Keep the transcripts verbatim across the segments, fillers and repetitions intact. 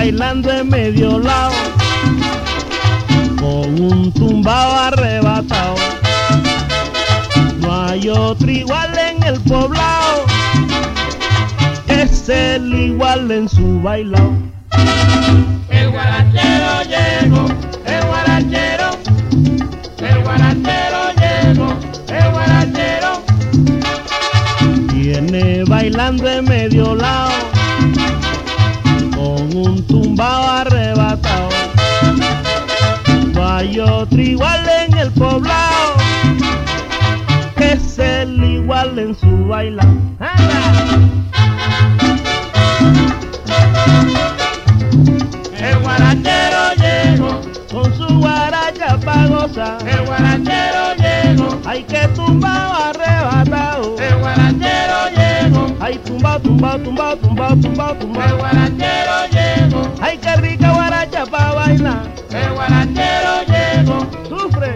bailando en medio lado, con un tumbao arrebatado. No hay otro igual en el poblado, es el igual en su bailao. El guarachero llegó, el guarachero, el guarachero llegó, el guarachero. Viene bailando en medio lado, con un tumbao arrebatado. No hay otro igual en el poblado, que es el igual en su bailao. El guarachero llegó, con su guaracha pa' gozar. el guarachero llegó, Ay, que tumbao arrebatado. el guarachero llegó, Ay, tumbao, tumbao, tumbao, tumbao, tumbao, el tumbao. guarachero llegó, Ay, qué rica guaracha pa' bailar. el guarachero llegó. Sufre.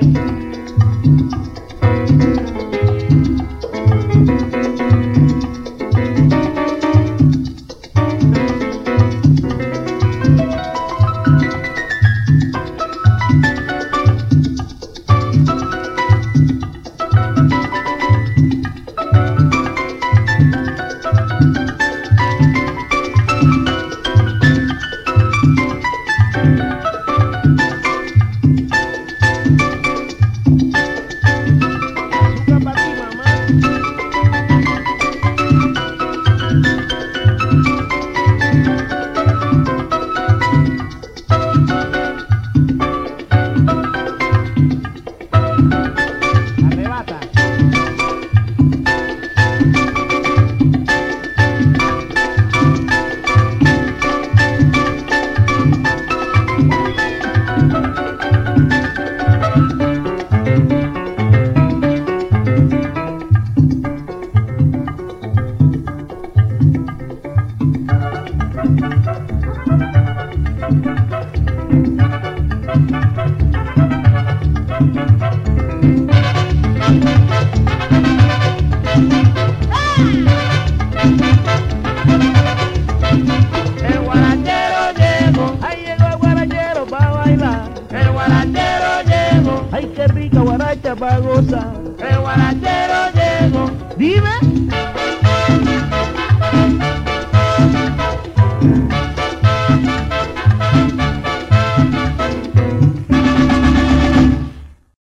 El guarachero llegó, Ay, llegó el guarachero pa' bailar. el guarachero llegó, Ay, qué rica guaracha pa' gozar. el guarachero llegó. Dime.